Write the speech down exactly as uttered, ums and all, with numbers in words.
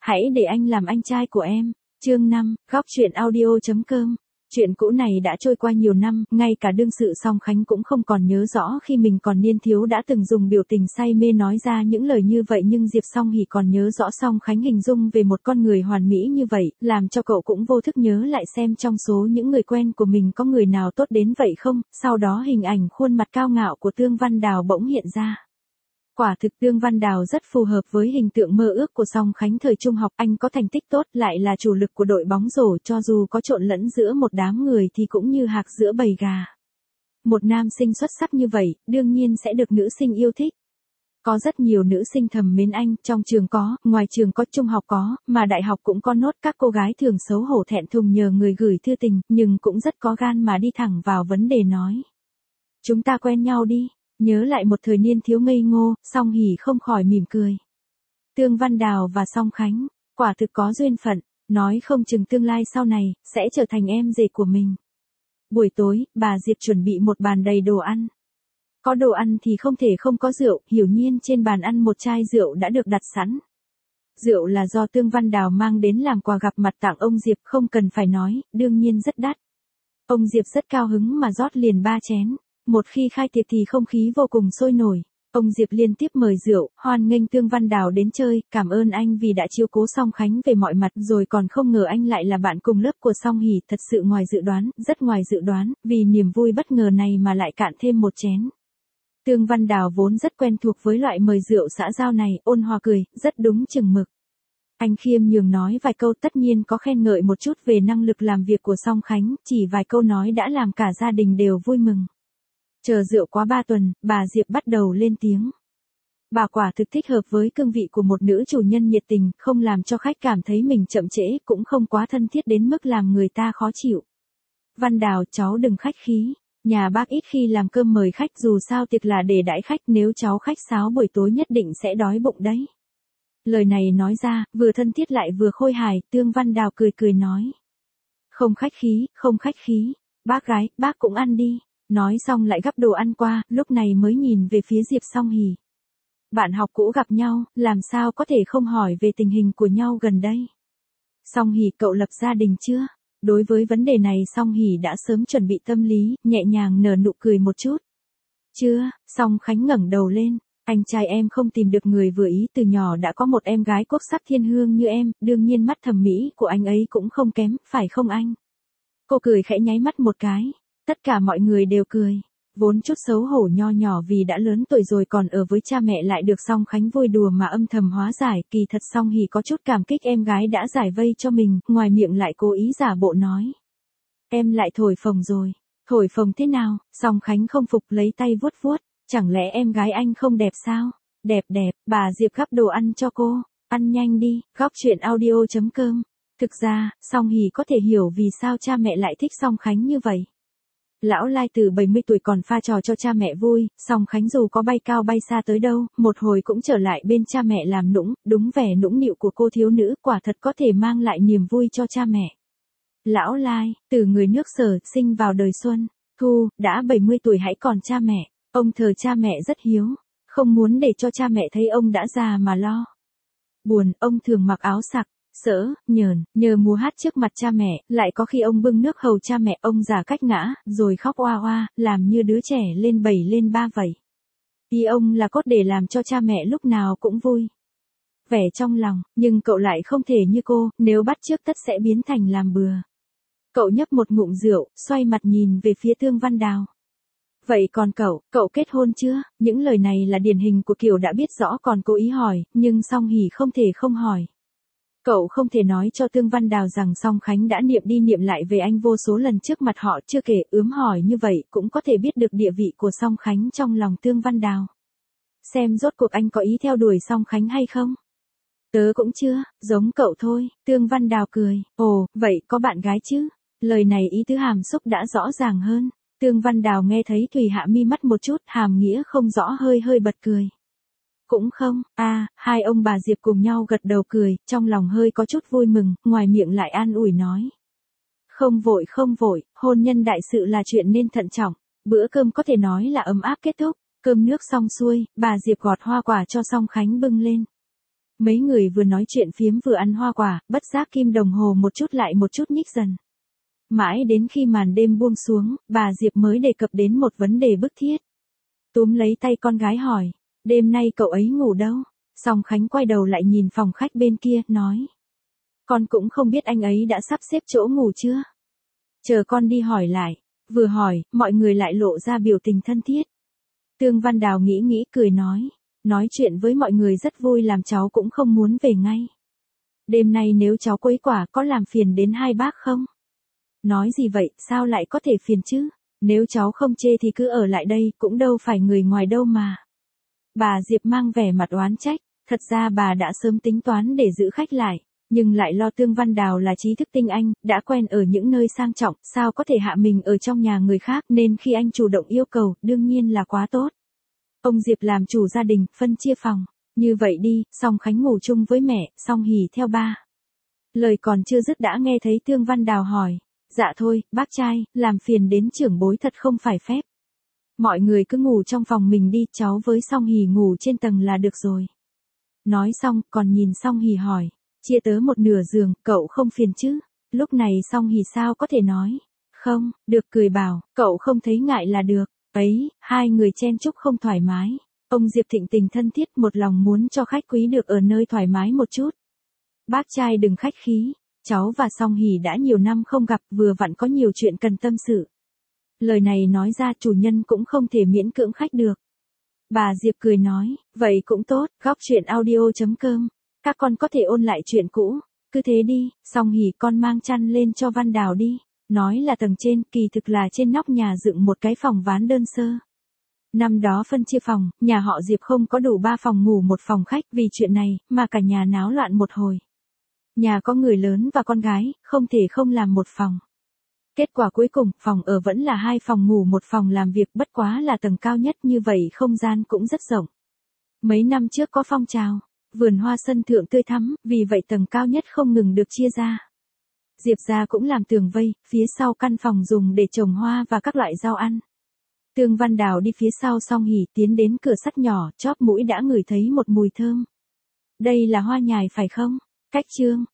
hãy để anh làm anh trai của em. Chương năm, góc truyện audio.com. Chuyện cũ này đã trôi qua nhiều năm, ngay cả đương sự Song Khánh cũng không còn nhớ rõ khi mình còn niên thiếu đã từng dùng biểu tình say mê nói ra những lời như vậy, nhưng Diệp Song Hỷ còn nhớ rõ Song Khánh hình dung về một con người hoàn mỹ như vậy, làm cho cậu cũng vô thức nhớ lại xem trong số những người quen của mình có người nào tốt đến vậy không. Sau đó hình ảnh khuôn mặt cao ngạo của Tương Văn Đào bỗng hiện ra. Quả thực Tương Văn Đào rất phù hợp với hình tượng mơ ước của Song Khánh thời trung học, anh có thành tích tốt, lại là chủ lực của đội bóng rổ, cho dù có trộn lẫn giữa một đám người thì cũng như hạc giữa bầy gà. Một nam sinh xuất sắc như vậy, đương nhiên sẽ được nữ sinh yêu thích. Có rất nhiều nữ sinh thầm mến anh, trong trường có, ngoài trường có, trung học có, mà đại học cũng có nốt. Các cô gái thường xấu hổ thẹn thùng nhờ người gửi thư tình, nhưng cũng rất có gan mà đi thẳng vào vấn đề nói: "Chúng ta quen nhau đi." Nhớ lại một thời niên thiếu ngây ngô, Song Hỷ không khỏi mỉm cười. Tương Văn Đào và Song Khánh, quả thực có duyên phận, nói không chừng tương lai sau này, sẽ trở thành em rể của mình. Buổi tối, bà Diệp chuẩn bị một bàn đầy đồ ăn. Có đồ ăn thì không thể không có rượu, hiển nhiên trên bàn ăn một chai rượu đã được đặt sẵn. Rượu là do Tương Văn Đào mang đến làm quà gặp mặt tặng ông Diệp, không cần phải nói, đương nhiên rất đắt. Ông Diệp rất cao hứng mà rót liền ba chén. Một khi khai tiệc thì không khí vô cùng sôi nổi. Ông Diệp liên tiếp mời rượu, hoan nghênh Tương Văn Đào đến chơi, cảm ơn anh vì đã chiếu cố Song Khánh về mọi mặt, rồi còn không ngờ anh lại là bạn cùng lớp của Song Hỷ, thật sự ngoài dự đoán, rất ngoài dự đoán, vì niềm vui bất ngờ này mà lại cạn thêm một chén. Tương Văn Đào vốn rất quen thuộc với loại mời rượu xã giao này, ôn hòa cười, rất đúng chừng mực. Anh khiêm nhường nói vài câu, tất nhiên có khen ngợi một chút về năng lực làm việc của Song Khánh, chỉ vài câu nói đã làm cả gia đình đều vui mừng. Chờ rượu quá ba tuần, bà Diệp bắt đầu lên tiếng. Bà quả thực thích hợp với cương vị của một nữ chủ nhân nhiệt tình, không làm cho khách cảm thấy mình chậm trễ, cũng không quá thân thiết đến mức làm người ta khó chịu. Văn Đào, cháu đừng khách khí. Nhà bác ít khi làm cơm mời khách, dù sao tiệc là để đãi khách, nếu cháu khách sáo buổi tối nhất định sẽ đói bụng đấy. Lời này nói ra, vừa thân thiết lại vừa khôi hài, Tương Văn Đào cười cười nói. Không khách khí, không khách khí. Bác gái, bác cũng ăn đi. Nói xong lại gắp đồ ăn qua, lúc này mới nhìn về phía Diệp Song Hỷ. Bạn học cũ gặp nhau, làm sao có thể không hỏi về tình hình của nhau gần đây. Song Hỷ, cậu lập gia đình chưa? Đối với vấn đề này Song Hỷ đã sớm chuẩn bị tâm lý, nhẹ nhàng nở nụ cười một chút. Chưa, Song Khánh ngẩng đầu lên. Anh trai em không tìm được người vừa ý, từ nhỏ đã có một em gái quốc sắc thiên hương như em, đương nhiên mắt thẩm mỹ của anh ấy cũng không kém, phải không anh? Cô cười khẽ nháy mắt một cái. Tất cả mọi người đều cười. Vốn chút xấu hổ nho nhỏ vì đã lớn tuổi rồi còn ở với cha mẹ lại được Song Khánh vui đùa mà âm thầm hóa giải, kỳ thật Song Hỷ có chút cảm kích em gái đã giải vây cho mình, ngoài miệng lại cố ý giả bộ nói. Em lại thổi phồng rồi. Thổi phồng thế nào? Song Khánh không phục, lấy tay vuốt vuốt. Chẳng lẽ em gái anh không đẹp sao? Đẹp đẹp, bà Diệp gắp đồ ăn cho cô. Ăn nhanh đi, góc truyện audio.com. Thực ra, Song Hỷ có thể hiểu vì sao cha mẹ lại thích Song Khánh như vậy. Lão Lai từ bảy mươi tuổi còn pha trò cho cha mẹ vui, Song Khánh dù có bay cao bay xa tới đâu, một hồi cũng trở lại bên cha mẹ làm nũng, đúng vẻ nũng nịu của cô thiếu nữ, quả thật có thể mang lại niềm vui cho cha mẹ. Lão Lai, từ người nước Sở, sinh vào đời Xuân, Thu, đã bảy mươi tuổi hãy còn cha mẹ, ông thờ cha mẹ rất hiếu, không muốn để cho cha mẹ thấy ông đã già mà lo. Buồn, ông thường mặc áo sặc. Sỡ, nhờn, nhờ múa hát trước mặt cha mẹ, lại có khi ông bưng nước hầu cha mẹ, ông già cách ngã, rồi khóc oa oa, làm như đứa trẻ lên bảy lên ba vậy. Ý ông là cốt để làm cho cha mẹ lúc nào cũng vui vẻ trong lòng, nhưng cậu lại không thể như cô, nếu bắt chước tất sẽ biến thành làm bừa. Cậu nhấp một ngụm rượu, xoay mặt nhìn về phía Tương Văn Đào. Vậy còn cậu, cậu kết hôn chưa? Những lời này là điển hình của kiểu đã biết rõ còn cố ý hỏi, nhưng Song Hỷ không thể không hỏi. Cậu không thể nói cho Tương Văn Đào rằng Song Khánh đã niệm đi niệm lại về anh vô số lần trước mặt họ, chưa kể ướm hỏi như vậy cũng có thể biết được địa vị của Song Khánh trong lòng Tương Văn Đào. Xem rốt cuộc anh có ý theo đuổi Song Khánh hay không? Tớ cũng chưa, giống cậu thôi, Tương Văn Đào cười. Ồ, vậy có bạn gái chứ? Lời này ý tứ hàm xúc đã rõ ràng hơn. Tương Văn Đào nghe thấy Thùy hạ mi mắt một chút, hàm nghĩa không rõ hơi hơi bật cười. Cũng không, a à, hai ông bà Diệp cùng nhau gật đầu cười, trong lòng hơi có chút vui mừng, ngoài miệng lại an ủi nói. Không vội không vội, hôn nhân đại sự là chuyện nên thận trọng, bữa cơm có thể nói là ấm áp kết thúc, cơm nước xong xuôi, bà Diệp gọt hoa quả cho Song Khánh bưng lên. Mấy người vừa nói chuyện phiếm vừa ăn hoa quả, bất giác kim đồng hồ một chút lại một chút nhích dần. Mãi đến khi màn đêm buông xuống, bà Diệp mới đề cập đến một vấn đề bức thiết. Túm lấy tay con gái hỏi, đêm nay cậu ấy ngủ đâu? Song Khánh quay đầu lại nhìn phòng khách bên kia, nói. Con cũng không biết anh ấy đã sắp xếp chỗ ngủ chưa? Chờ con đi hỏi lại. Vừa hỏi, mọi người lại lộ ra biểu tình thân thiết. Tương Văn Đào nghĩ nghĩ cười nói. Nói chuyện với mọi người rất vui, làm cháu cũng không muốn về ngay. Đêm nay nếu cháu quấy quả có làm phiền đến hai bác không? Nói gì vậy, sao lại có thể phiền chứ? Nếu cháu không chê thì cứ ở lại đây, cũng đâu phải người ngoài đâu mà. Bà Diệp mang vẻ mặt oán trách, thật ra bà đã sớm tính toán để giữ khách lại, nhưng lại lo Tương Văn Đào là trí thức tinh anh, đã quen ở những nơi sang trọng, sao có thể hạ mình ở trong nhà người khác, nên khi anh chủ động yêu cầu, đương nhiên là quá tốt. Ông Diệp làm chủ gia đình, phân chia phòng. Như vậy đi, Song Khánh ngủ chung với mẹ, Song Hỷ theo ba. Lời còn chưa dứt đã nghe thấy Tương Văn Đào hỏi. Dạ thôi, bác trai, làm phiền đến trưởng bối thật không phải phép. Mọi người cứ ngủ trong phòng mình đi, cháu với Song Hỷ ngủ trên tầng là được rồi. Nói xong, còn nhìn Song Hỷ hỏi. Chia tớ một nửa giường, cậu không phiền chứ? Lúc này Song Hỷ sao có thể nói. Không, được, cười bảo, cậu không thấy ngại là được. Ấy, hai người chen chúc không thoải mái. Ông Diệp thịnh tình thân thiết, một lòng muốn cho khách quý được ở nơi thoải mái một chút. Bác trai đừng khách khí, cháu và Song Hỷ đã nhiều năm không gặp, vừa vặn có nhiều chuyện cần tâm sự. Lời này nói ra chủ nhân cũng không thể miễn cưỡng khách được. Bà Diệp cười nói, vậy cũng tốt, góc chuyện audio chấm com. Các con có thể ôn lại chuyện cũ. Cứ thế đi, Song Hỷ con mang chăn lên cho Văn Đào đi. Nói là tầng trên, kỳ thực là trên nóc nhà dựng một cái phòng ván đơn sơ. Năm đó phân chia phòng, nhà họ Diệp không có đủ ba phòng ngủ một phòng khách, vì chuyện này mà cả nhà náo loạn một hồi. Nhà có người lớn và con gái, không thể không làm một phòng. Kết quả cuối cùng, phòng ở vẫn là hai phòng ngủ một phòng làm việc, bất quá là tầng cao nhất, như vậy không gian cũng rất rộng. Mấy năm trước có phong trào, vườn hoa sân thượng tươi thắm, vì vậy tầng cao nhất không ngừng được chia ra. Diệp gia cũng làm tường vây, phía sau căn phòng dùng để trồng hoa và các loại rau ăn. Tương Văn Đào đi phía sau Song Hỷ, tiến đến cửa sắt nhỏ, chóp mũi đã ngửi thấy một mùi thơm. Đây là hoa nhài phải không? Cách chương.